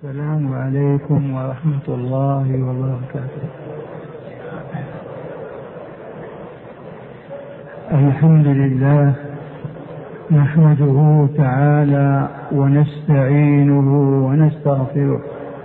السلام عليكم ورحمة الله وبركاته. الحمد لله نحمده تعالى ونستعينه ونستغفره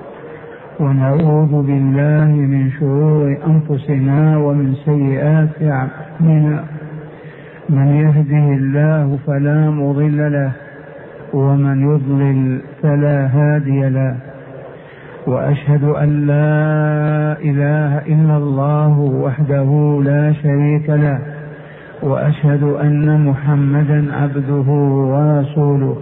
ونعوذ بالله من شرور أنفسنا ومن سيئات أعمالنا. من يهده الله فلا مضل له ومن يضلل فلا هادي له، وأشهد أن لا إله إلا الله وحده لا شريك له، وأشهد أن محمدا عبده ورسوله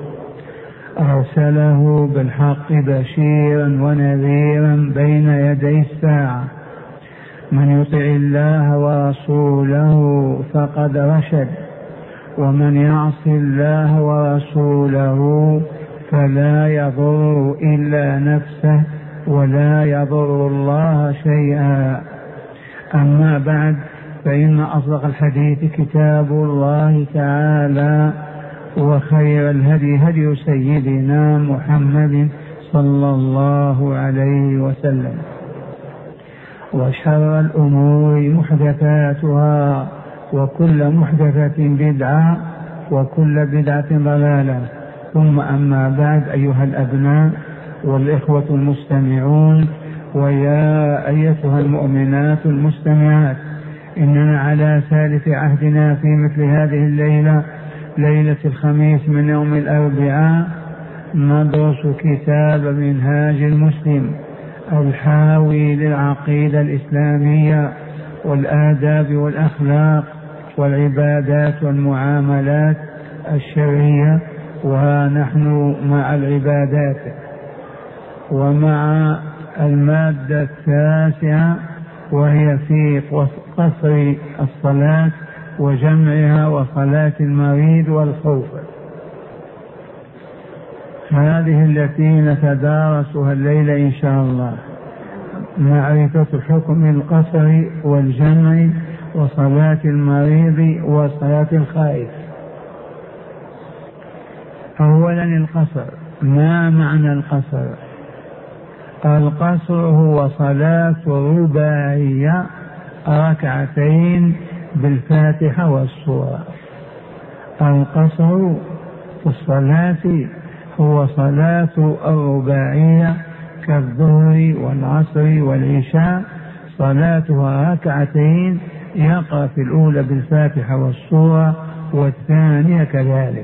أرسله بالحق بشيرا ونذيرا بين يدي الساعة. من يطع الله ورسوله فقد رشد، ومن يعص الله ورسوله فلا يضر إلا نفسه ولا يضر الله شيئا. أما بعد، فإن أصدق الحديث كتاب الله تعالى، وخير الهدي هدي سيدنا محمد صلى الله عليه وسلم، وشر الأمور محدثاتها، وكل محدثة بدعة، وكل بدعة ضلالة. ثم أما بعد، أيها الأبناء والإخوة المستمعون، ويا أيتها المؤمنات المستمعات، إننا على ثالث عهدنا في مثل هذه الليلة، ليلة الخميس من يوم الأربعاء، ندرس كتاب منهاج المسلم الحاوي للعقيدة الإسلامية والآداب والأخلاق والعبادات والمعاملات الشرعية. ونحن مع العبادات ومع المادة التاسعة، وهي في قصر الصلاة وجمعها وصلاة المريض والخوف. هذه التي نتدارسها الليلة إن شاء الله، معرفة حكم القصر والجمع وصلاة المريض وصلاة الخائف. أولا القصر. ما معنى القصر؟ القصر هو صلاة رباعية ركعتين بالفاتحة والسورة. القصر في الصلاة هو صلاة الرباعية كالظهر والعصر والعشاء، صلاتها ركعتين، يقرأ في الأولى بالفاتحة والسورة والثانية كذلك.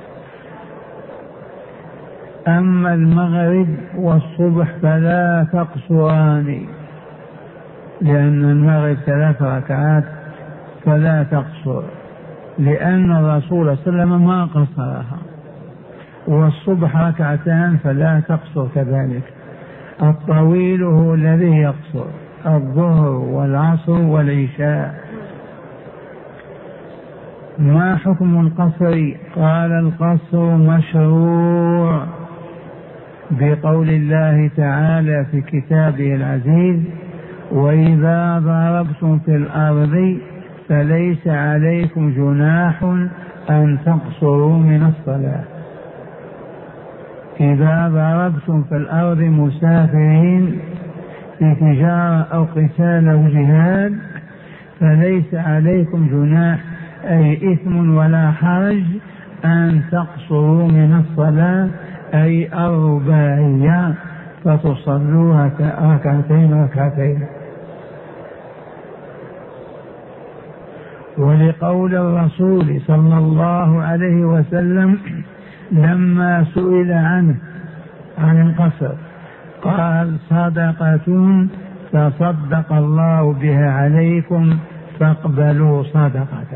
أما المغرب والصبح فلا تقصران، لأن المغرب 3 ركعات فلا تقصر، لأن الرسول صلى الله عليه وسلم ما قصرها. والصبح 2 فلا تقصر كذلك. الطويل هو الذي يقصر، الظهر والعصر والعشاء. ما حكم القصر؟ قال القصر مشروع بقول الله تعالى في كتابه العزيز: وإذا ضربتم في الأرض فليس عليكم جناح أن تقصروا من الصلاة. إذا ضربتم في الأرض مسافرين في تجارة أو قتال أو جهاد فليس عليكم جناح، أي إثم ولا حرج، أن تقصروا من الصلاة، أي الرباعية، فتصلوها ركعتين. ولقول الرسول صلى الله عليه وسلم لما سئل عن القصر قال: صدقة تصدق الله بها عليكم فاقبلوا صدقته.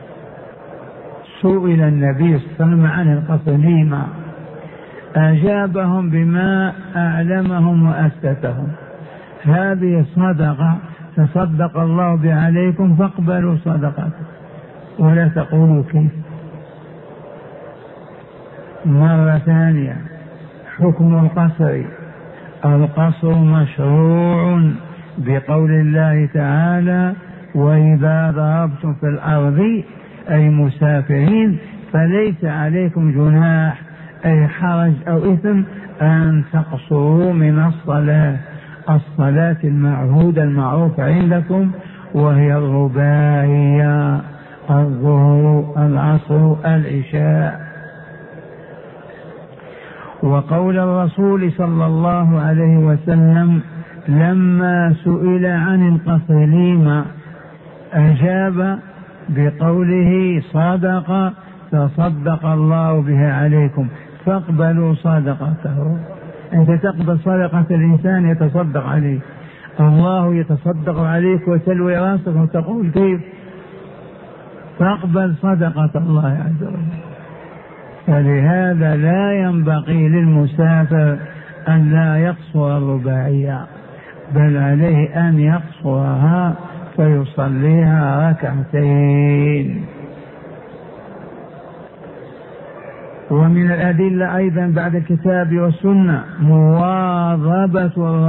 سئل النبي صلى الله عليه وسلم عن القصر لما؟ أجابهم بما أعلمهم وأسكتهم: هذه صدقة تصدق الله بها عليكم فاقبلوا صدقته، ولا تقولوا كيف. مرة ثانية، حكم القصر. القصر مشروع بقول الله تعالى: وإذا ضربتم في الأرض، أي مسافرين، فليس عليكم جناح، أي حرج أو إثم أن تقصروا من الصلاة المعهودة المعروفة عندكم، وهي الرباعية: الظهر، العصر، العشاء. وقول الرسول صلى الله عليه وسلم لما سئل عن القصر لما أجاب بقوله: صدق تصدق الله بها عليكم فاقبلوا صدقته. أنت تقبل صدقة الإنسان يتصدق عليك، الله يتصدق عليك وتلوي راسك وتقول كيف؟ فاقبل صدقة الله عز وجل. فلهذا لا ينبغي للمسافر أن لا يقصر الرباعية، بل عليه أن يقصرها فيصليها ركعتين. ومن الأدلة أيضا بعد الكتاب والسنة مواظبة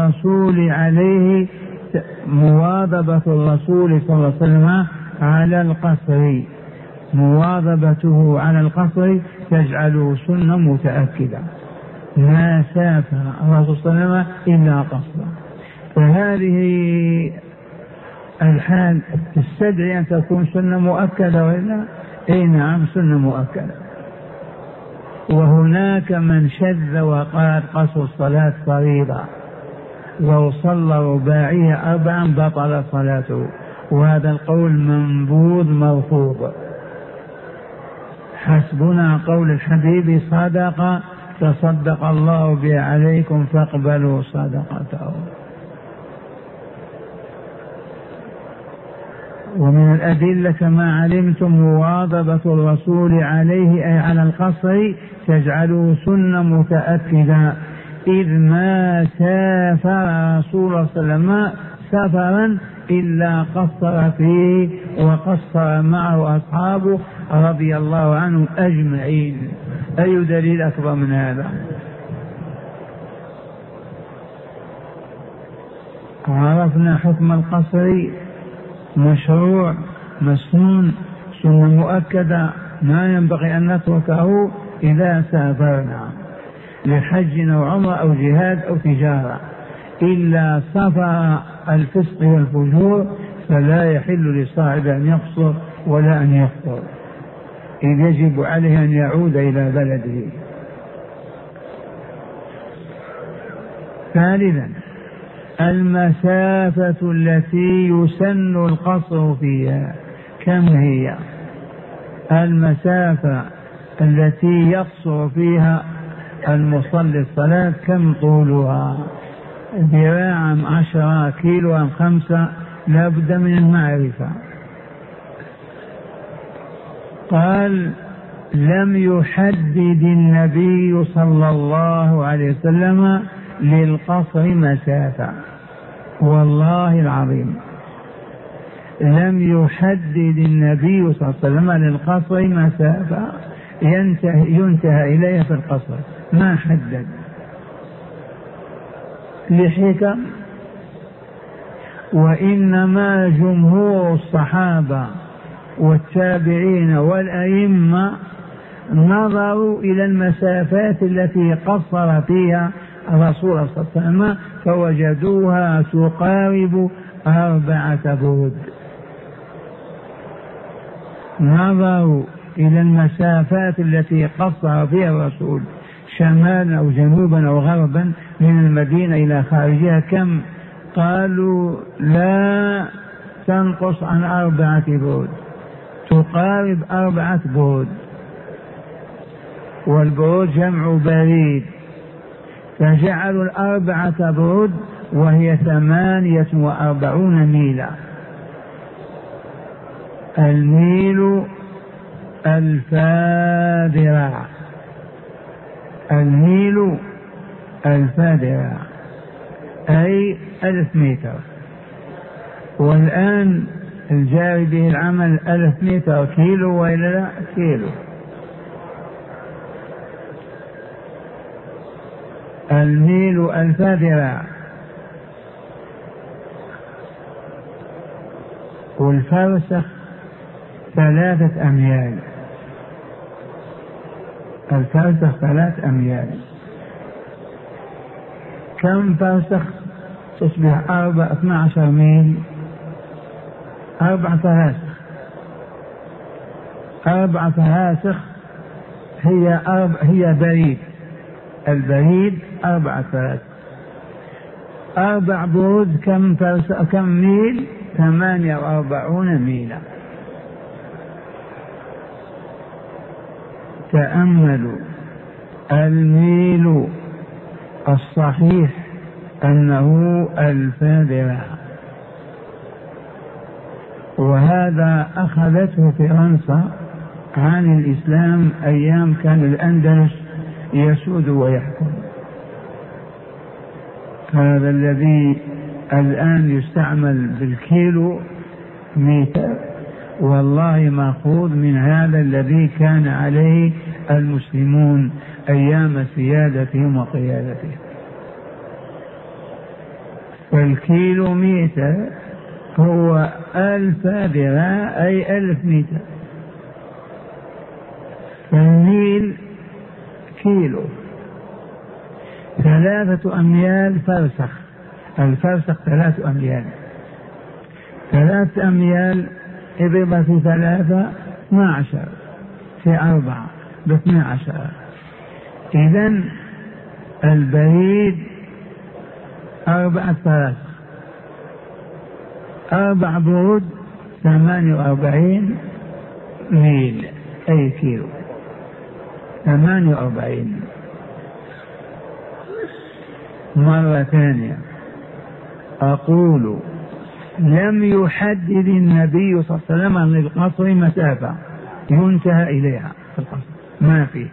الرسول صلى الله عليه وسلم على القصر. مواظبته على القصر تجعله سنة متأكدة، ما سافر الرسول صلى الله عليه وسلم إلا قصرا. فهذه الحال تستدعي أن تكون سنة مؤكدة وإلا؟ أي نعم، سنة مؤكدة. وهناك من شذ وقال قصر الصلاة فريضة، لو صلى رباعية 4 بطل صلاته، وهذا القول منبوذ مرفوض. حسبنا قول الحبيب: صدق تصدق الله بها عليكم فاقبلوا صدقته. ومن الأدلة كما علمتم مواظبة الرسول عليه أي على القصر تجعله سنة متأكدة، إذ ما سافر رسول الله صلى الله عليه وسلم سفرا إلا قصر فيه وقصر معه أصحابه رضي الله عنهم أجمعين. أي دليل أكبر من هذا؟ عرفنا حكم القصر: مشروع، مسنون، سنة مؤكدة، ما ينبغي أن نتركه إذا سافرنا لحج أو عمرة أو جهاد أو تجارة. إلا سفر الفسق والفجور فلا يحل لصاحب أن يقصر ولا أن يفطر، إذ يجب عليه أن يعود إلى بلده. ثالثا: المسافة التي يسن القصر فيها كم هي؟ المسافة التي يقصر فيها المصلي الصلاة كم طولها؟ ذراع 10 كيلو 5؟ لا بد من المعرفة. قال: لم يحدد النبي صلى الله عليه وسلم للقصر مسافة، والله العظيم لم يحدد النبي صلى الله عليه وسلم للقصر مسافة ينتهى إليها في القصر، ما حدد لحكم. وإنما جمهور الصحابة والتابعين والأئمة نظروا إلى المسافات التي قصر فيها الرسول صلى الله عليه وسلم فوجدوها تقارب 4 برود. نظروا إلى المسافات التي قصر فيها الرسول شمالا أو جنوبا أو غربا من المدينة إلى خارجها كم؟ قالوا لا تنقص عن 4 برود، تقارب 4 برود، والبرود جمع بريد، فجعلوا 4 برود وهي 48 ميلا. الميل 1000 ذراع، الميل 1000 ذراع أي 1000 متر. والآن الجاري به العمل 1000 متر كيلو وإلا لا؟ كيلو. الميل 1000 ذراع، والفرسخ 3 أميال. الفرسخ 3 أميال. كم فرسخ تصبح 12 ميل؟ 4 فراسخ. 4 فراسخ هي بريد. البريد 4 فراسخ. 4 برود كم ميل؟ 48 ميلا. تأملوا، الميل الصحيح أنه 1000 ذراع، وهذا أخذته فرنسا عن الإسلام أيام كان الأندلس يسود ويحكم. هذا الذي الآن يستعمل بالكيلو متر والله مأخوذ من هذا الذي كان عليه المسلمون أيام سيادتهم وقيادتهم. فالكيلو متر هو 1000 ذراع أي 1000 متر. فالميل كيلو. 3 أميال فرسخ. الفرسخ 3 أميال. 3 أميال اضرب في 3 12 في 4 ب12. إذن البريد 4 فراسخ. 4 برود 48 ميل أي كيلو. 48. مرة ثانية أقول لم يحدد النبي صلى الله عليه وسلم للقصر مسافة ينتهى إليها في القصر، ما فيه.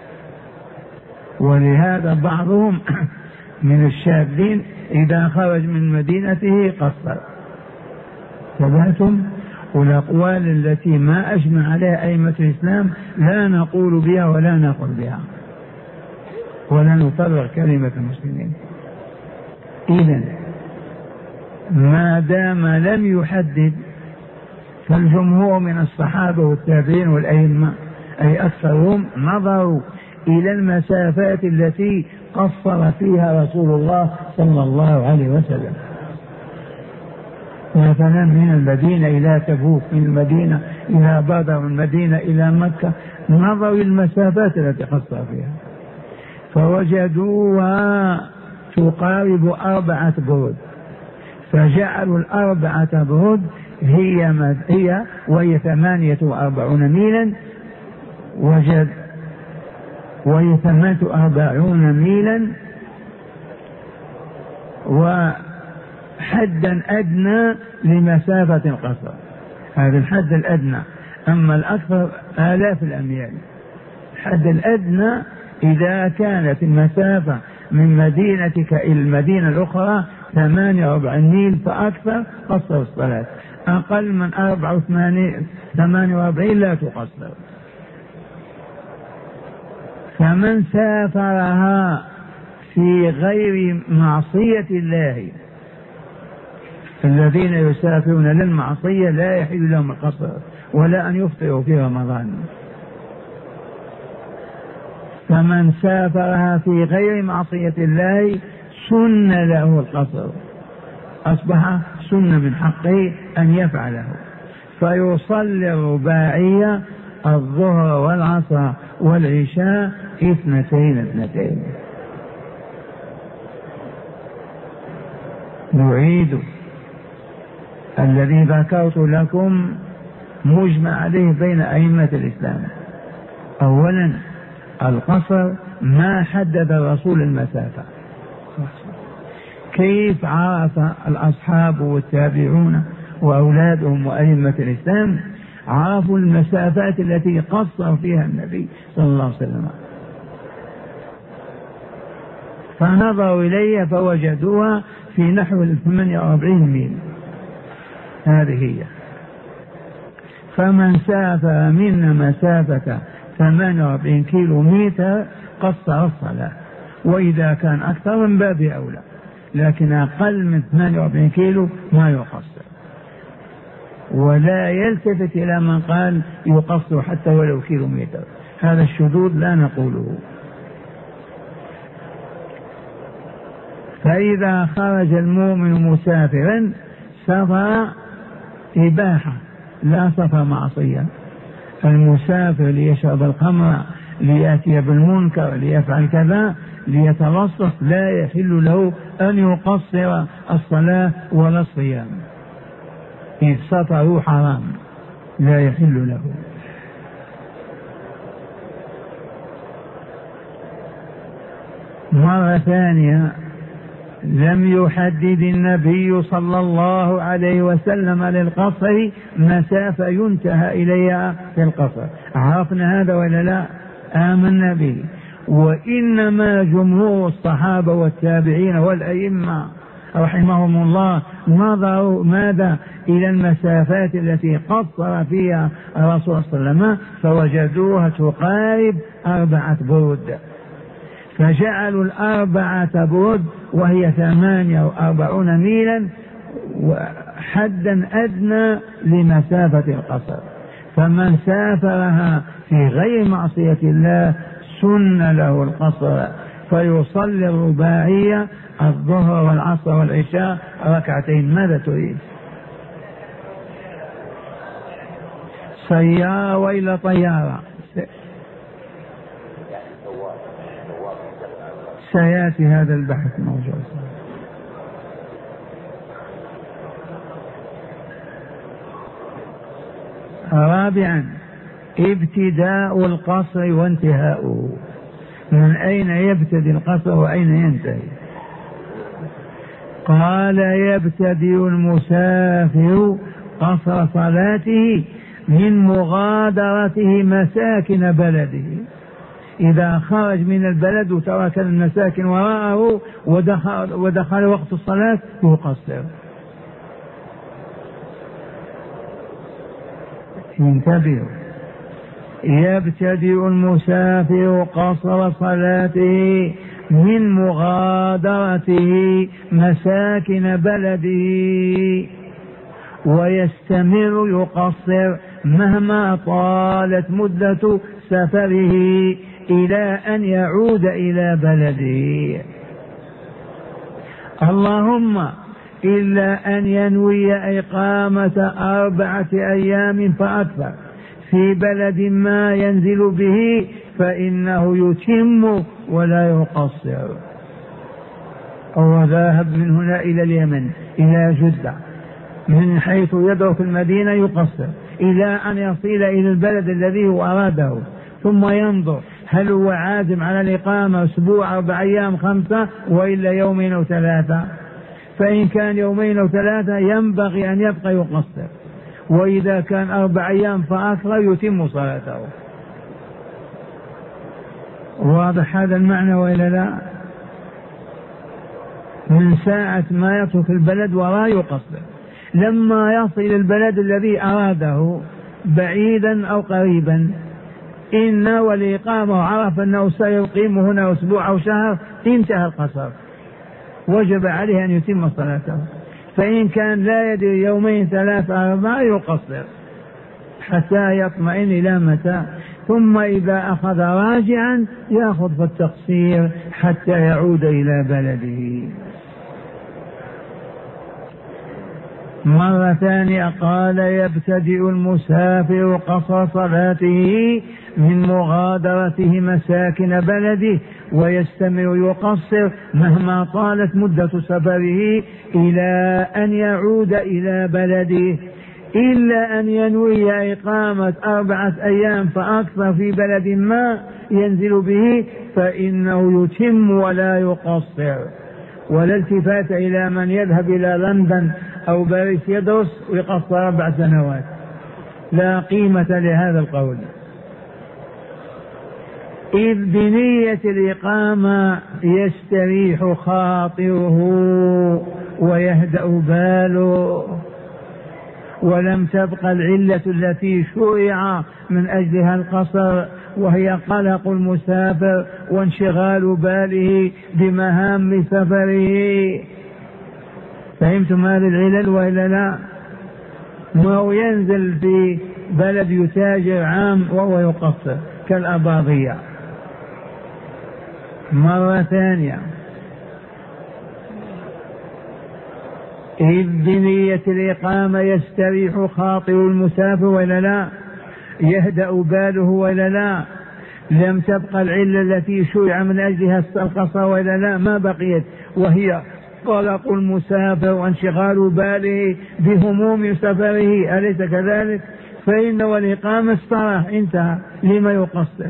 ولهذا بعضهم من الشاذين إذا خرج من مدينته قصر. تبعتم؟ والأقوال التي ما أجمع عليها أئمة الإسلام لا نقول بها ولا نقول بها ولا نفرغ كلمة المسلمين. إذن ما دام لم يحدد، فالجمهور من الصحابة والتابعين والأئمة أي أكثرهم نظروا إلى المسافات التي قصر فيها رسول الله صلى الله عليه وسلم. مثلا من المدينة إلى تبوك، من المدينة إلى بدر، من المدينة إلى مكة، نظروا المسافات التي قصر فيها فوجدوها تقارب 4 برود، فجعلوا 4 برود هي وهي 48 ميلا، وهي 48 ميلا، وحدا أدنى لمسافة القصر. هذا الحد الأدنى. أما الأكثر آلاف الأميال. الحد الأدنى إذا كانت المسافة من مدينتك إلى المدينة الأخرى 48 ميل فأكثر قصر الصلاة. أقل من 48 لا تقصر. فمن سافرها في غير معصية الله، الذين يسافرون للمعصية لا يحل لهم القصر ولا أن يفطروا في رمضان. فمن سافرها في غير معصية الله سن له القصر، أصبح سنة من حقه أن يفعله، فيصلي الرباعية الظهر والعصر والعشاء 2 نعيد الذي ذكرت لكم مجمع عليه بين أئمة الإسلام. أولا القصر ما حدد الرسول المسافة. كيف عرف الأصحاب والتابعون وأولادهم وأئمة الإسلام؟ عرفوا المسافات التي قصر فيها النبي صلى الله عليه وسلم، فنظروا إليها فوجدوها في نحو 48 ميل. هذه هي. فمن سافر منا مسافة 48 كيلو متر قصر الصلاة، وإذا كان أكثر من باب أولى، لكن أقل من 48 كيلو ما يقصر. ولا يلتفت إلى من قال يقصر حتى ولو كيلومتر، هذا الشذوذ لا نقوله. فإذا خرج المؤمن مسافرا سفر إباحة لا سفر معصية. المسافر ليشرب الخمر، ليأتي بالمنكر، ليفعل كذا، ليتلصص، لا يحل له أن يقصر الصلاة ولا الصيام، إذ سفره حرام لا يحل له. مرة ثانية لم يحدد النبي صلى الله عليه وسلم للقصر مسافة ينتهى إليها في القصر. عرفنا هذا ولا لا؟ آمنا به. وإنما جمهور الصحابة والتابعين والأئمة رحمهم الله نظروا ماذا؟ إلى المسافات التي قصر فيها الرسول صلى الله عليه وسلم فوجدوها تقارب 4 برود، فجعلوا 4 برود وهي 48 ميلا حدا أدنى لمسافة القصر. فمن سافرها في غير معصية الله سن له القصر، فيصلي الرباعية الظهر والعصر والعشاء ركعتين. ماذا تريد؟ سيارة وإلى طيارة؟ سيأتي هذا البحث موجود. رابعا ابتداء القصر وانتهاؤه. من أين يبتدي القصر وأين ينتهي؟ قال يبتدئ المسافر قصر صلاته من مغادرته مساكن بلده. إذا خرج من البلد وترك المساكن وراءه ودخل وقت الصلاة يقصر. انتبهوا، يبتدئ المسافر قصر صلاته من مغادرته مساكن بلده ويستمر يقصر مهما طالت مدة سفره إلى أن يعود إلى بلده، اللهم إلا أن ينوي إقامة 4 أيام فأكثر في بلد ما ينزل به فإنه يتم ولا يقصر. أو ذاهب من هنا إلى اليمن إلى جدة، من حيث يدرك المدينة يقصر إلى أن يصل إلى البلد الذي هو أراده، ثم ينظر هل هو عازم على الإقامة أسبوع 4 أيام 5 وإلا 2 يوم أو 3. فإن كان 2 يوم أو 3 ينبغي أن يبقى يقصر، وإذا كان 4 أيام فأكثر يتم صلاته. واضح هذا المعنى وإلا لا؟ من ساعة ما يترك البلد ولا يقصر، لما يصل البلد الذي أراده بعيدا أو قريبا إن والإقامة وعرف أنه سيقيم هنا أسبوع أو شهر انتهى القصر، وجب عليه أن يتم صلاته. فإن كان لا يدري 2 يوم 3 4 يقصر حتى يطمئن إلى متى، ثم إذا أخذ راجعا يأخذ في التقصير حتى يعود إلى بلده. مرة ثانية قال يبتدئ المسافر قصر صلاته من مغادرته مساكن بلده ويستمر يقصر مهما طالت مدة سفره إلى أن يعود إلى بلده، إلا أن ينوي إقامة 4 أيام فأكثر في بلد ما ينزل به فإنه يتم ولا يقصر. ولا التفات إلى من يذهب إلى لندن أو باريس يدرس ويقصر 4 سنوات، لا قيمة لهذا القول. إذ بنية الإقامة يستريح خاطره ويهدأ باله، ولم تبقى العلة التي شرع من أجلها القصر، وهي قلق المسافر وانشغال باله بمهام سفره. فهمتم هذه العلل وإلا لا؟ ما هو ينزل في بلد يتاجر عام وهو يقصر، كالأباضية. مرة ثانية، إذ بنية الإقامة يستريح خاطر المسافر ولا لا؟ يهدأ باله ولا لا؟ لم تبقى العلة التي شرع من أجلها القصر ولا لا؟ ما بقيت، وهي قلق المسافر وانشغال باله بهموم سفره، أليس كذلك؟ فإن والإقامة استراح، انتهى، لما يقصر؟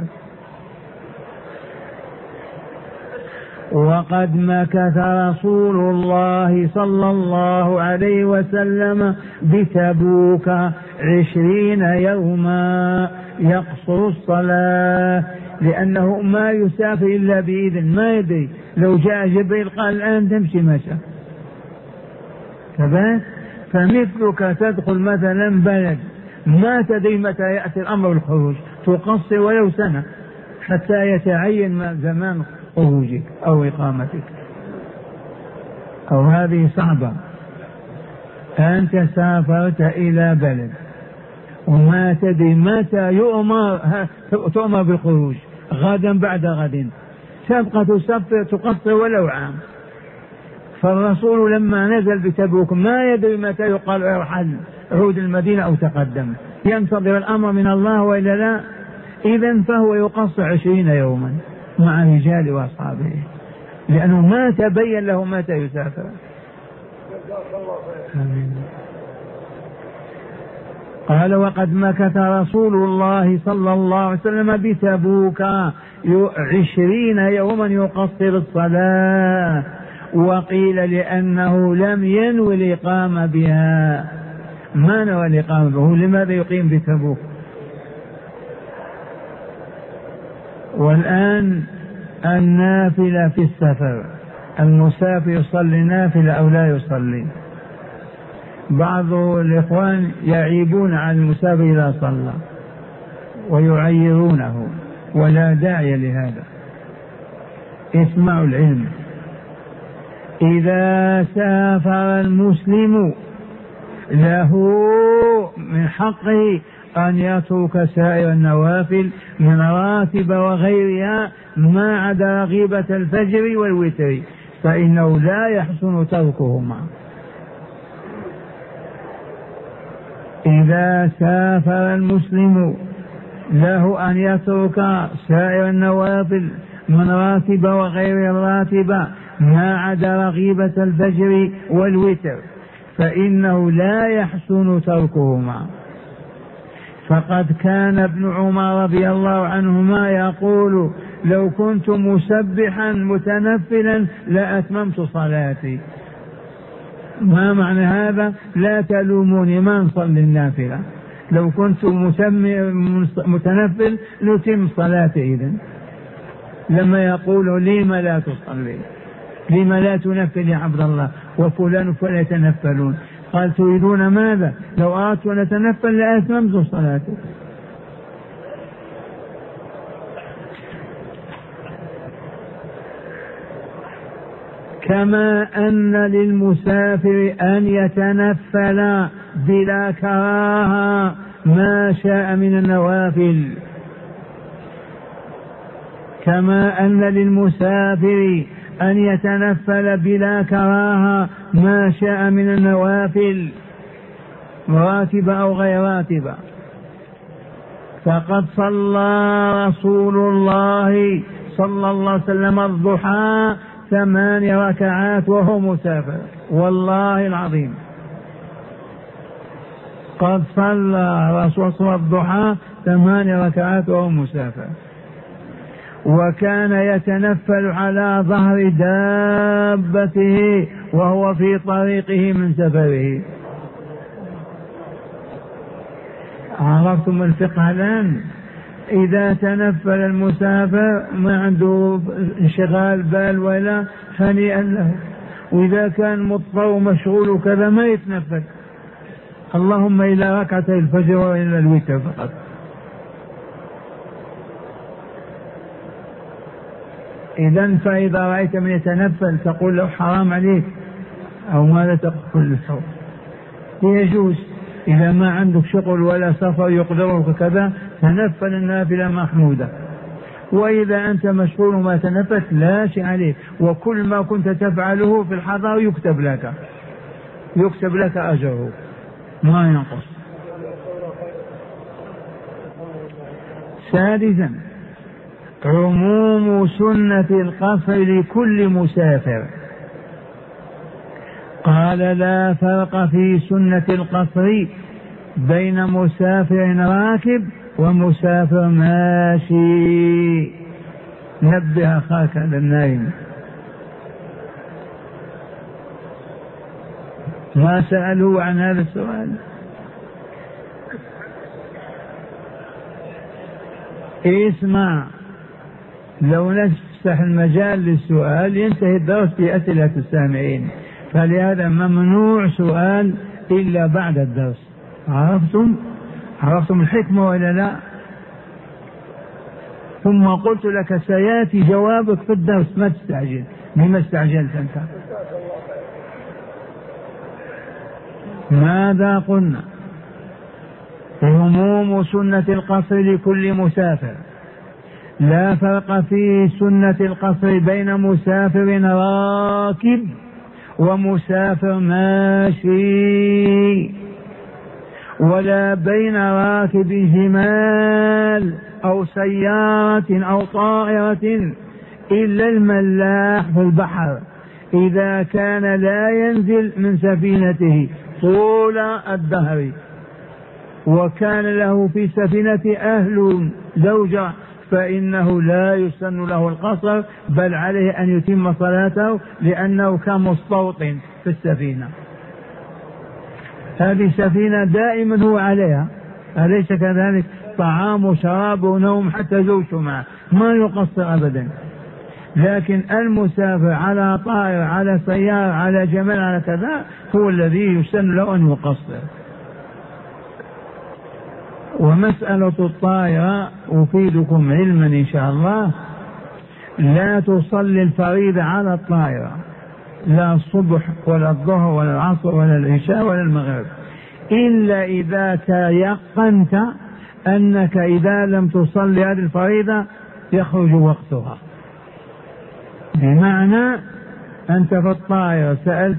وقد مكث رسول الله صلى الله عليه وسلم بتبوك 20 يوما يقصر الصلاة، لأنه ما يسافر إلا بإذن، ما يدري، لو جاء جبريل قال الآن تمشي مشى كذلك. فمثلك تدخل مثلا بلد ما تدري متى يأتي الأمر الخروج، تقصر ولو سنة حتى يتعين زمان خروجك أو إقامتك. أو هذه صعبة، أنت سافرت إلى بلد وما تدري متى تؤمر بالخروج، غدا بعد غد، تبقى تسافر تقصر ولو عام. فالرسول لما نزل بتبوك ما يدري متى يقال ارحل، عود المدينة أو تقدم، ينتظر الأمر من الله وإلا لا. إذن فهو يقصر 20 يوما مع رجال وأصحابه، لأنه ما تبين له متى يسافر. قال وقد مكث رسول الله صلى الله عليه وسلم بتبوك 20 يوما يقصر الصلاة، وقيل لأنه لم ينوي الإقامة بها، ما نوى الإقامة به، لماذا يقيم بتبوك؟ والآن النافلة في السفر، المسافر يصلي نافلة أو لا يصلي؟ بعض الإخوان يعيبون على المسافر إذا صلى ويعيرونه، ولا داعي لهذا. اسمعوا العلم، إذا سافر المسلم له من حقه أن يترك سائر النوافل من راتب وغيرها ما عدا رغيبة الفجر والوتر، فإنه لا يحسن تركهما. إذا سافر المسلم له أن يترك سائر النوافل من راتب وغير الراتبة ما عدا رغيبة الفجر والوتر، فإنه لا يحسن تركهما. فقد كان ابن عمر رضي الله عنهما يقول لو كنت مسبحا متنفلا لأتممت صلاتي. ما معنى هذا؟ لا تلوموني ما نصلي النافلة، لو كنت متنفل نتم صلاتي. إذن لما يقول لما لا تصلي، لما لا تنفل يا عبد الله، وفلان فلا يتنفلون، قال تريدون ماذا؟ لو أردت أن أتنفل لأتممت صلاتي. كما أن للمسافر أن يتنفل بلا كراهة ما شاء من النوافل، كما أن للمسافر أن يتنفل بلا كراهة ما شاء من النوافل راتبة أو غير راتبة. فقد صلى رسول الله صلى الله عليه وسلم الضحى 8 ركعات وهو مسافر، والله العظيم قد صلى رسول الله الضحى 8 ركعات وهو مسافر، وكان يتنفل على ظهر دابته وهو في طريقه من سفره. عرفتم الفقه الآن؟ إذا تنفل المسافر ما عنده انشغال بال ولا، هنيئا له. وإذا كان مضطر ومشغول وكذا ما يتنفل، اللهم إلى ركعتي الفجر وإلى الوتر فقط. إذن فإذا رأيت من يتنفل تقول له حرام عليك، أو ماذا تقول له؟ يجوز، إذا ما عندك شغل ولا سفر يقدرك كذا تنفل النافلة محمودة، وإذا أنت مشغول وما تنفت لا شيء عليك، وكل ما كنت تفعله في الحضر يكتب لك أجره ما ينقص. سادسا عموم سنة القصر لكل مسافر. قال لا فرق في سنة القصر بين مسافر راكب ومسافر ماشي. نبه أخاك على النايم، ما سألوا عن هذا السؤال. اسمع، لو نفتح المجال للسؤال ينتهي الدرس بأسئلة السامعين، فلهذا ممنوع سؤال إلا بعد الدرس. عرفتم الحكمة ولا لا؟ ثم قلت لك سيأتي جوابك في الدرس، ما تستعجل. لما استعجلت أنت؟ ماذا قلنا؟ عموم سنة القصر لكل مسافر. لا فرق في سنة القصر بين مسافر راكب ومسافر ماشي، ولا بين راكب جمال أو سيارة أو طائرة، إلا الملاح في البحر إذا كان لا ينزل من سفينته طول الدهر، وكان له في سفينة أهل زوجة، فإنه لا يسن له القصر، بل عليه أن يتم صلاته لأنه كان مستوطن في السفينة. هذه السفينة دائما هو عليها، أليس كذلك؟ طعام وشراب ونوم، حتى زوجته معه، ما يقصر أبدا. لكن المسافر على طائر على سيارة على جمل على كذا هو الذي يسن له أن يقصر. ومسألة الطائرة أفيدكم علما إن شاء الله، لا تصلي الفريضة على الطائرة، لا الصبح ولا الظهر ولا العصر ولا العشاء ولا المغرب، إلا إذا تيقنت أنك إذا لم تصلي هذه الفريضة يخرج وقتها. بمعنى أنت في الطائرة سألت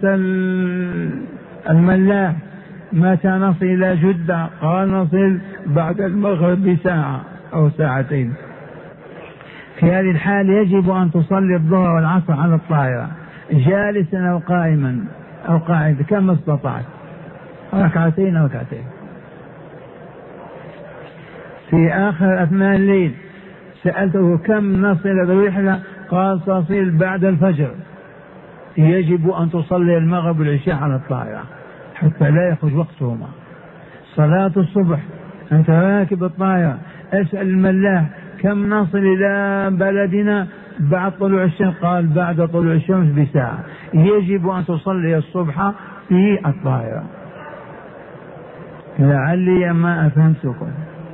الملاح متى نصل إلى جدة؟ قال نصل بعد المغرب بساعة أو ساعتين. في هذه الحال يجب أن تصلي الظهر والعصر على الطائرة جالسا أو قائما أو قاعدا كما استطعت، ركعتين أو ركعتين. في آخر أثناء الليل سألته كم نصل الرحلة؟ قال تصل بعد الفجر. يجب أن تصلي المغرب والعشاء على الطائرة حتى لا يخرج وقتهما. صلاة الصبح أنت راكب الطائرة، أسأل الملاح كم نصل إلى بلدنا بعد طلوع الشمس؟ قال بعد طلوع الشمس بساعة. يجب أن تصلي الصبح في الطائرة. لعلي ما أفهمتكم.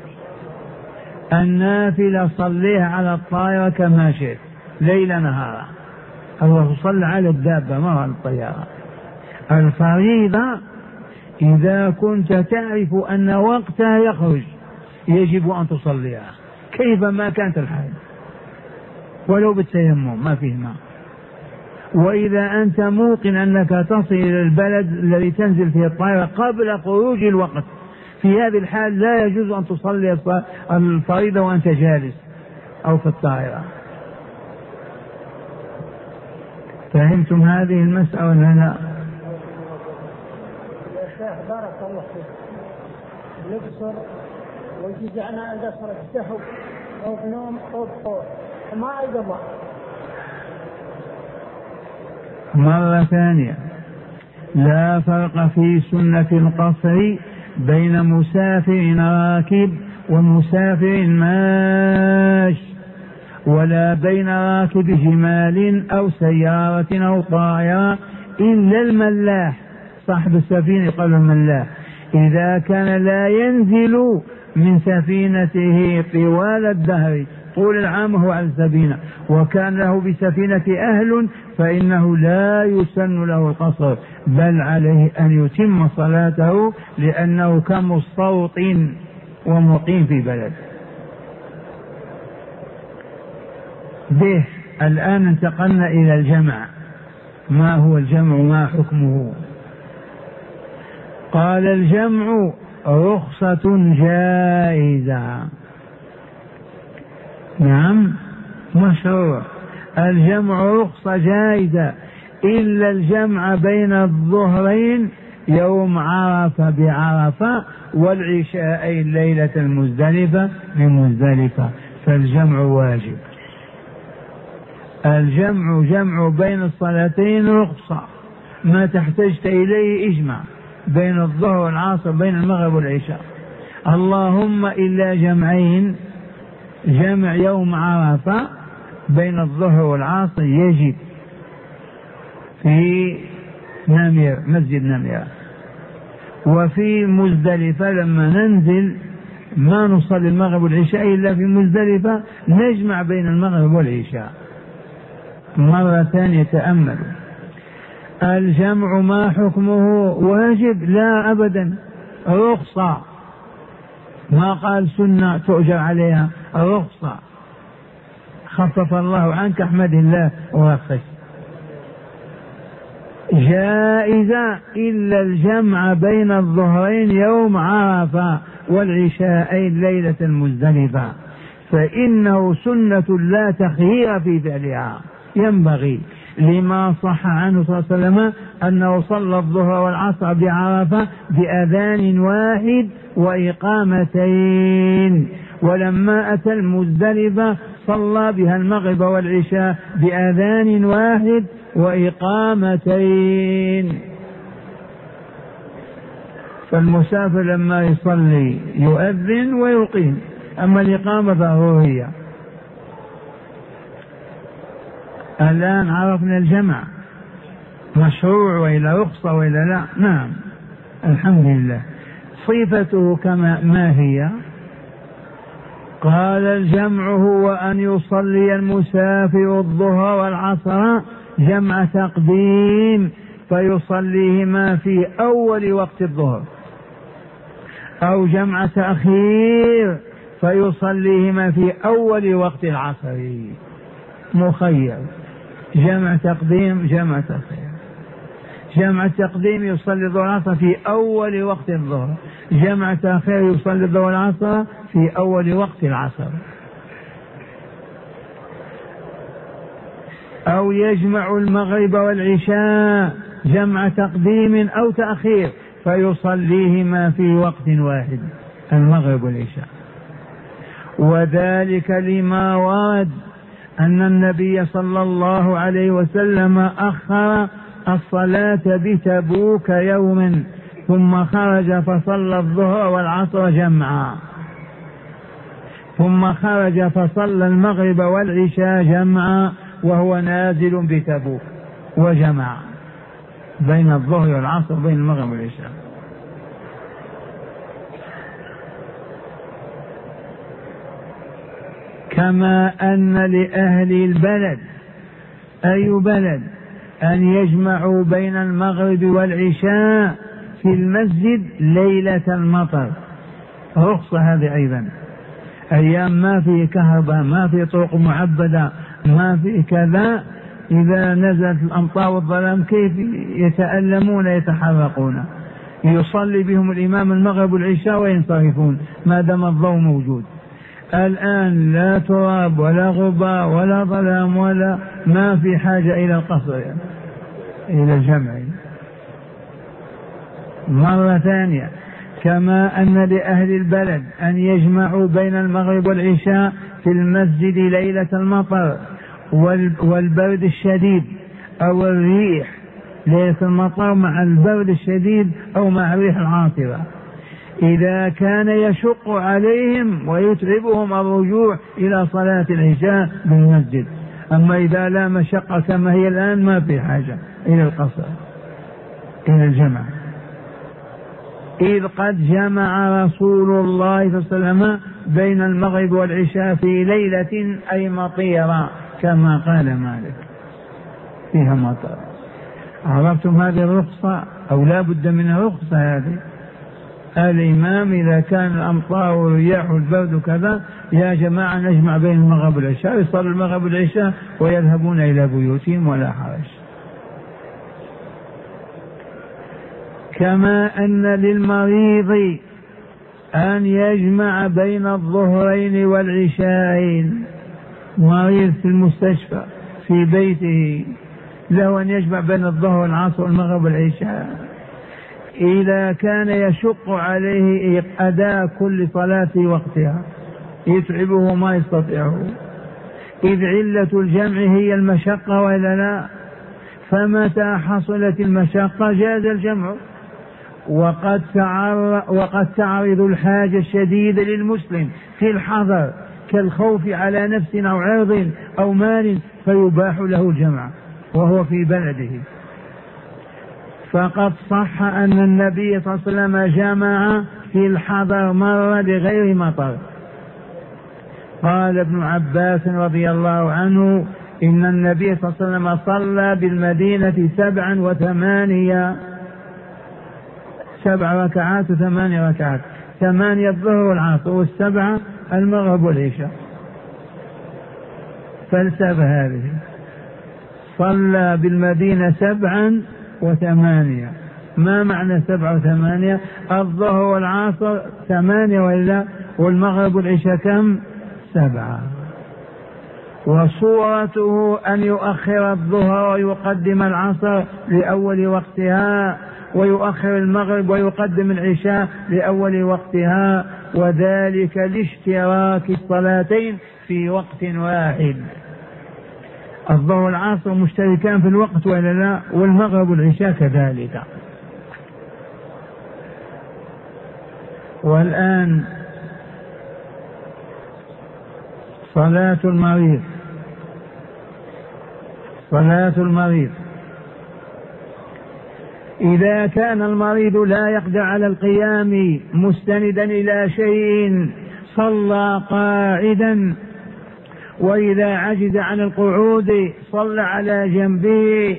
النافلة صليها على الطائرة كما شئت ليل نهارا، أو تصلي على الدابة ما على الطيارة. الفريضة إذا كنت تعرف أن وقتها يخرج يجب أن تصليها كيفما كانت الحال، ولو بالتيمم ما فيه ماء. وإذا أنت موقن أنك تصل إلى البلد الذي تنزل فيه الطائرة قبل خروج الوقت، في هذه الحال لا يجوز أن تصلي الفريضة وأنت جالس أو في الطائرة. فهمتم هذه المسألة ولا لا؟ بارك الله فيك. نقصر وجزعنا عند صلاة السحو أو بنوم أو بطور ما أيضا مرة ثانية، لا فرق في سنة القصر بين مسافر راكب ومسافر ماش، ولا بين راكب جمال أو سيارة أو طائرة، إلا الملاح صاحب السفينة قال الملاح إذا كان لا ينزل من سفينته طوال الدهر، طول العام هو على السفينة، وكان له بسفينة أهل فإنه لا يسن له القصر، بل عليه أن يتم صلاته، لأنه كمستوط ومقيم في بلد. به الآن انتقلنا إلى الجمع. ما هو الجمع؟ ما حكمه؟ قال: الجمع رخصة جائزة. نعم، مشروع. الجمع رخصة جائزة إلا الجمع بين الظهرين يوم عرفة بعرفة والعشاءين ليلة المزدلفة بمزدلفة، فالجمع واجب. الجمع جمع بين الصلاتين رخصة، ما تحتجت إليه اجمع بين الظهر والعصر، بين المغرب والعشاء. اللهم إلا جمعين: جمع يوم عرفة بين الظهر والعصر يجب في نمير، مسجد نمير. وفي مزدلفة لما ننزل ما نصلي المغرب والعشاء إلا في مزدلفة، نجمع بين المغرب والعشاء. مرة ثانية تأملوا. الجمع ما حكمه؟ واجب؟ لا أبدا، رخصة. ما قال سنة تؤجر عليها، رخصة. خفف الله عنك، احمد الله ورخص. جائزة إلا الجمع بين الظهرين يوم عرفة والعشاءين ليلة المزدلفة، فإنه سنة لا تخيير في فعلها. ينبغي، لما صح عنه صلى الله عليه وسلم أنه صلى الظهر والعصر بعرفة بأذان واحد وإقامتين، ولما أتى المزدلفة صلى بها المغرب والعشاء بأذان واحد وإقامتين. فالمسافر لما يصلي يؤذن ويقيم، أما الإقامة ضرورية. الآن عرفنا الجمع مشروع وإلا رخصة وإلا لا. نعم، الحمد لله. صفته كما ما هي؟ قال: الجمع هو أن يصلي المسافر الظهر والعصر جمع تقديم فيصليهما في أول وقت الظهر، أو جمع تأخير فيصليهما في أول وقت العصر. مخير، جمع تقديم جمع تأخير. جمع التقديم يصلي الظهر والعصر في أول وقت الظهر، جمع تأخير يصلي الظهر والعصر في أول وقت العصر. أو يجمع المغرب والعشاء جمع تقديم أو تأخير فيصليهما في وقت واحد، المغرب والعشاء. وذلك لما ورد أن النبي صلى الله عليه وسلم أخر الصلاة بتبوك يوما ثم خرج فصلى الظهر والعصر جمعا، ثم خرج فصلى المغرب والعشاء جمعا وهو نازل بتبوك، وجمع بين الظهر والعصر بين المغرب والعشاء. كما أن لأهل البلد، أي بلد، أن يجمعوا بين المغرب والعشاء في المسجد ليلة المطر، رخصة هذه أيضا. أيام ما في كهرباء، ما في طرق معبدة، ما في كذا، إذا نزلت الأمطار والظلام كيف يتألمون يتحرقون. يصلي بهم الإمام المغرب والعشاء وينصرفون ما دام الضوء موجود. الآن لا تراب ولا غبار ولا ظلام ولا، ما في حاجة إلى القصر يعني، إلى الجمع. مرة ثانية، كما أن لأهل البلد أن يجمعوا بين المغرب والعشاء في المسجد ليلة المطر والبرد الشديد أو الريح، ليلة المطر مع البرد الشديد أو مع الريح العاصفة، إذا كان يشق عليهم ويتعبهم الرجوع إلى صلاة العشاء بالمسجد. أما إذا لا مشقة كما هي الآن ما في حاجة إلى القصر، إلى الجمع. إذ قد جمع رسول الله صلى الله عليه وسلم بين المغرب والعشاء في ليلة أي مطيرة كما قال مالك. فيها مطر. عرفتم هذه الرخصة أو لا بد منها رخصة؟ هذه الإمام إذا كان الأمطار والرياح والبرد كذا، يا جماعة نجمع بين المغرب والعشاء، يصلوا المغرب والعشاء ويذهبون إلى بيوتهم ولا حرج. كما أن للمريض أن يجمع بين الظهرين والعشاءين، مريض في المستشفى في بيته له أن يجمع بين الظهر والعصر والمغرب والعشاء، إذا كان يشق عليه أداء كل صلاة في وقتها يتعبه ما يستطيعه، إذ علة الجمع هي المشقة وإلا لا، فمتى حصلت المشقة جاز الجمع. وقد تعرض الحاجة الشديدة للمسلم في الحضر كالخوف على نفس أو عرض أو مال فيباح له الجمع وهو في بلده. فقد صح أن النبي صلى الله عليه وسلم جمع في الحضر مرة لغير مطر. قال ابن عباس رضي الله عنه إن النبي صلى الله عليه وسلم صلى بالمدينة 7 ركعات و8 ركعات، 8 الظهر والعصر والسبعة المغرب والعشاء. فلسفة هذه، صلى بالمدينة 7 و8. ما معنى 7 و8؟ الظهر والعصر 8 وإلا، والمغرب والعشاء كم؟ 7. وصورته أن يؤخر الظهر ويقدم العصر لأول وقتها، ويؤخر المغرب ويقدم العشاء لأول وقتها، وذلك لاشتراك الصلاتين في وقت واحد. الظهر والعصر مشتركان في الوقت ولا لا؟ والمغرب والعشاء كذلك. والآن صلاة المريض إذا كان المريض لا يقدر على القيام مستندا إلى شيء صلى قاعدا، وإذا عجز عن القعود صلى على جنبه،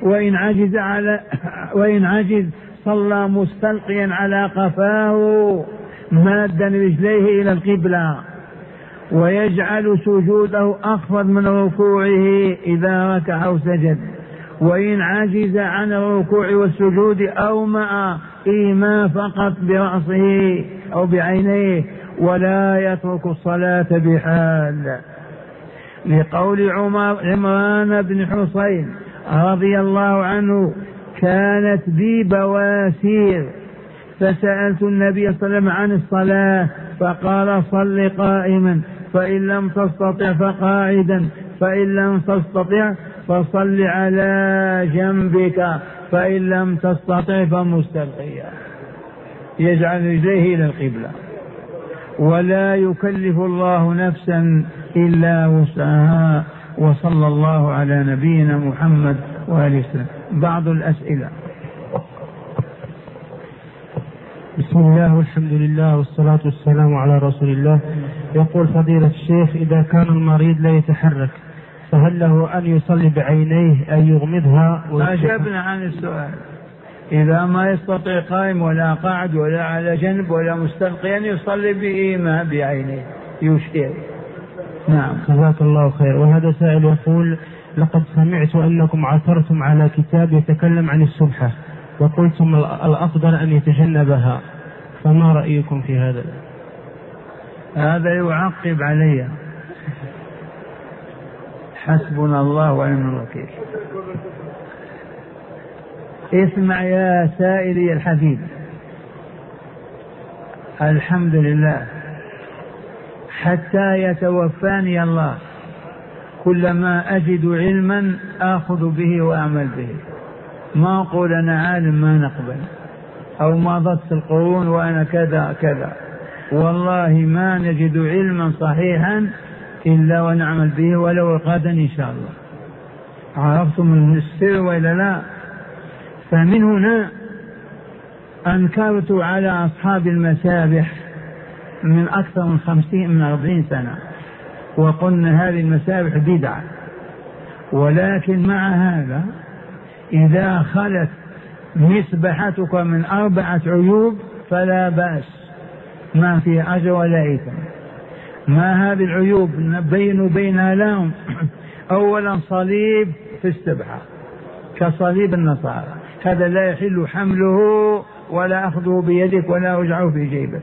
وإن عجز صلى مستلقيا على قفاه مادا رجليه إلى القبلة، ويجعل سجوده أخفض من ركوعه إذا ركع أو سجد. وإن عجز عن الركوع والسجود أومأ إيماء فقط برأسه أو بعينيه، ولا يترك الصلاة بحال، لقول عمران بن حسين رضي الله عنه كانت بي بواسير فسألت النبي صلى الله عليه وسلم عن الصلاة فقال صل قائما، فإن لم تستطع فقاعدا، فإن لم تستطع فصل على جنبك، فإن لم تستطع فمستلقيا، يجعل رجليه إلى القبلة. ولا يكلف الله نفسا إلا وسعها. وصلى الله على نبينا محمد وآله وسلم. بعض الأسئلة. بسم الله والحمد لله والصلاة والسلام على رسول الله. يقول فضيلة الشيخ إذا كان المريض لا يتحرك فهل له أن يصلي بعينيه أن يغمضها؟ أجبنا عن السؤال. إذا ما يستطيع قائم ولا قاعد ولا على جنب ولا مستلقيا يصلي بإيماء بعينيه يشير. نعم جزاك الله خير. وهذا سائل يقول لقد سمعت أنكم عثرتم على كتاب يتكلم عن السبحة وقلتم الأفضل أن يتجنبها، فما رأيكم في هذا؟ هذا يعقب علي. حسبنا الله ونعم الوكيل. اسمع يا سائلي الحبيب، الحمد لله حتى يتوفاني الله كلما أجد علما آخذ به وأعمل به. ما أقول أنا عالم ما نقبل، أو ما ضدت القرون وأنا كذا كذا، والله ما نجد علما صحيحا إلا ونعمل به ولو غدا إن شاء الله. عرفتم من السر وإلا لا؟ فمن هنا أنكرت على أصحاب المسابح من أكثر من 40 سنة، وقلنا هذه المسابح بدعة، ولكن مع هذا إذا خلت مسبحتك من 4 عيوب فلا بأس، ما في أجر ولا إثم. ما هذه العيوب نبين بينها لهم؟ أولا صليب في السبحة كصليب النصارى، هذا لا يحل حمله ولا أخذه بيدك ولا أوجعه في جيبك.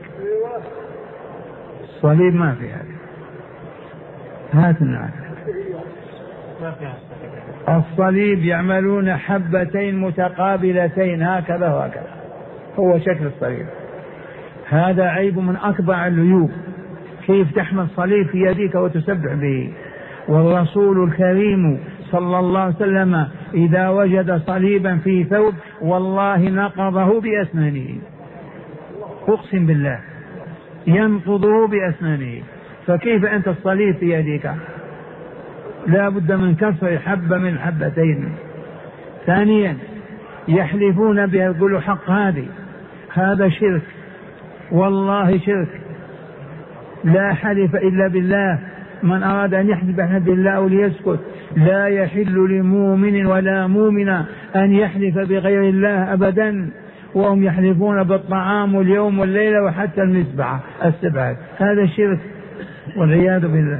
الصليب ما في هذا. هات النعم. الصليب يعملون حبتين متقابلتين هكذا وهكذا، هو شكل الصليب. هذا عيب من أكبر العيوب، كيف تحمل صليب في يديك وتسبح به؟ والرسول الكريم صلى الله عليه وسلم إذا وجد صليبا في ثوب والله نقضه بأسنانه، أقسم بالله ينقضه بأسنانه. فكيف أنت الصليب في يديك؟ لا بد من كسر حبة من حبتين. ثانيا يحلفون بها، يقولوا حق هذا شرك، والله شرك، لا حلف إلا بالله. من أراد أن يحلف بالله أو ليسكت. لا يحل لمؤمن ولا مؤمنة أن يحلف بغير الله أبدا، وهم يحلفون بالطعام واليوم والليلة وحتى المسبحة السبعة، هذا شرك والعياذ بالله.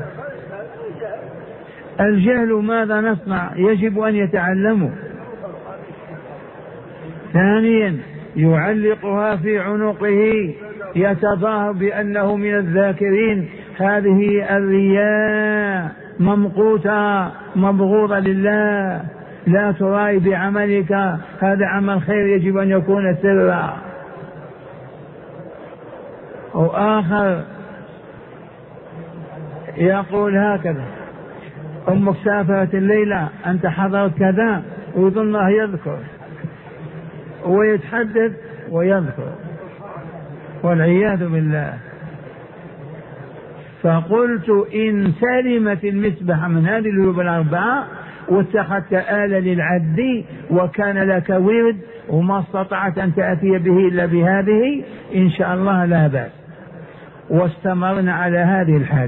الجهل ماذا نصنع؟ يجب أن يتعلموا. ثانيا يعلقها في عنقه يتظاهر بأنه من الذاكرين، هذه الرياء ممقوتة مبغوضة لله، لا ترائي بعملك، هذا عمل خير يجب أن يكون سرا. وآخر يقول هكذا: أمك سافرت الليلة أنت حضرت كذا، ويظنه يذكر ويتحدث ويذكر والعياذ بالله. فقلت إن سلمت المسبحة من هذه العيوب الأربعة واتخذت آلة للعد وكان لك ورد وما استطعت أن تأتي به إلا بهذه إن شاء الله لا بأس. واستمرنا على هذه الحال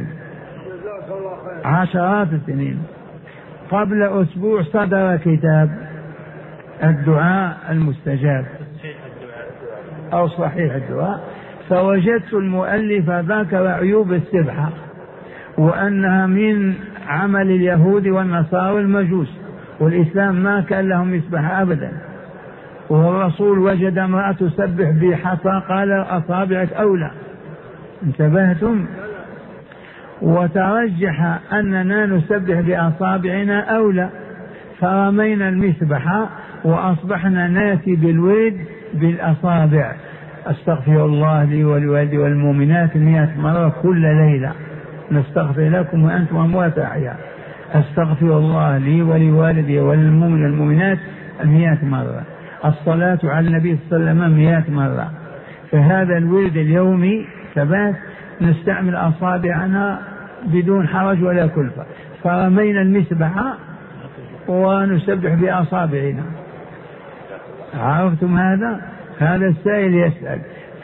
عشرات السنين. قبل أسبوع صدر كتاب الدعاء المستجاب أو صحيح الدعاء، فوجدت المؤلف ذكر عيوب السبحة وأنها من عمل اليهود والنصارى والمجوس، والإسلام ما كان لهم يسبح أبدا. والرسول وجد امرأة تسبح بحصى قال أصابعك أولى. انتبهتم؟ وترجح أننا نسبح بأصابعنا أولى، فرمينا المسبحة وأصبحنا ناتي بالورد بالأصابع. أستغفر الله لي ولوالدي والمؤمنات 100 مرة كل ليلة، نستغفر لكم وأنتم أموات أحياء. أستغفر الله لي ولوالدي والمؤمن والمؤمنات 100 مرة. الصلاة على النبي صلى الله عليه وسلم 100 مرة. فهذا الورد اليومي ثبات، نستعمل أصابعنا بدون حرج ولا كلفة. فرمينا المسبحة ونسبح بأصابعنا. عرفتم هذا؟ هذا السائل يسأل.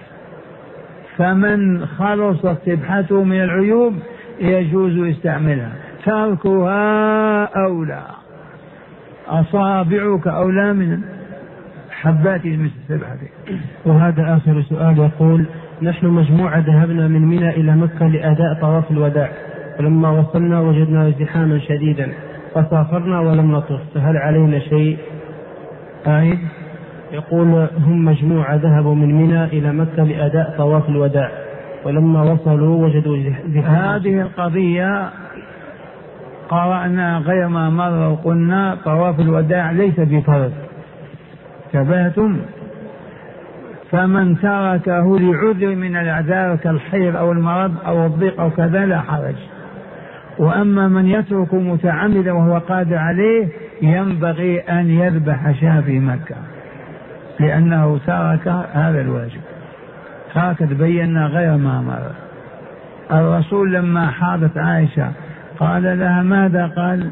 فمن خلصت سبحته من العيوب يجوز يستعملها، تركها أولى. أصابعك أولى من حبات السبحة. وهذا آخر سؤال يقول: نحن مجموعة ذهبنا من منى إلى مكة لأداء طواف الوداع، ولما وصلنا وجدنا ازدحاما شديدا فسافرنا ولم نطف، فهل علينا شيء؟ يقول: هم مجموعة ذهبوا من منى إلى مكة لأداء طواف الوداع، ولما وصلوا وجدوا ازدحاما. هذه القضية قرأنا غير ما مر وقلنا طواف الوداع ليس بفرض. تبهتم؟ فمن تركه لعذر من الأعذار كالحيض أو المرض أو الضيق أو كذا لا حرج. وأما من يترك متعمدا وهو قادر عليه ينبغي أن يذبح شاة في مكة، لأنه ترك هذا الواجب. هكذا بينا غير ما مر. الرسول لما حاضت عائشة قال لها ماذا؟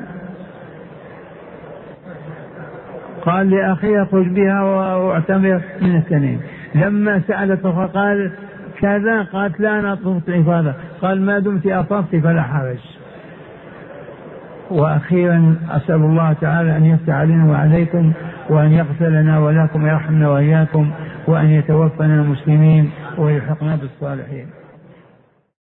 قال لأخي خذ بها واعتمر من السنين. لما سألته فقال كذا، قالت لا أنا طفت إفاضة، قال ما دمت أطفت فلا حرج. وأخيرا أسأل الله تعالى أن يفتح علينا وعليكم، وأن يغفر لنا ولكم، ويرحمنا وإياكم، وأن يتوفنا مسلمين ويلحقنا بالصالحين.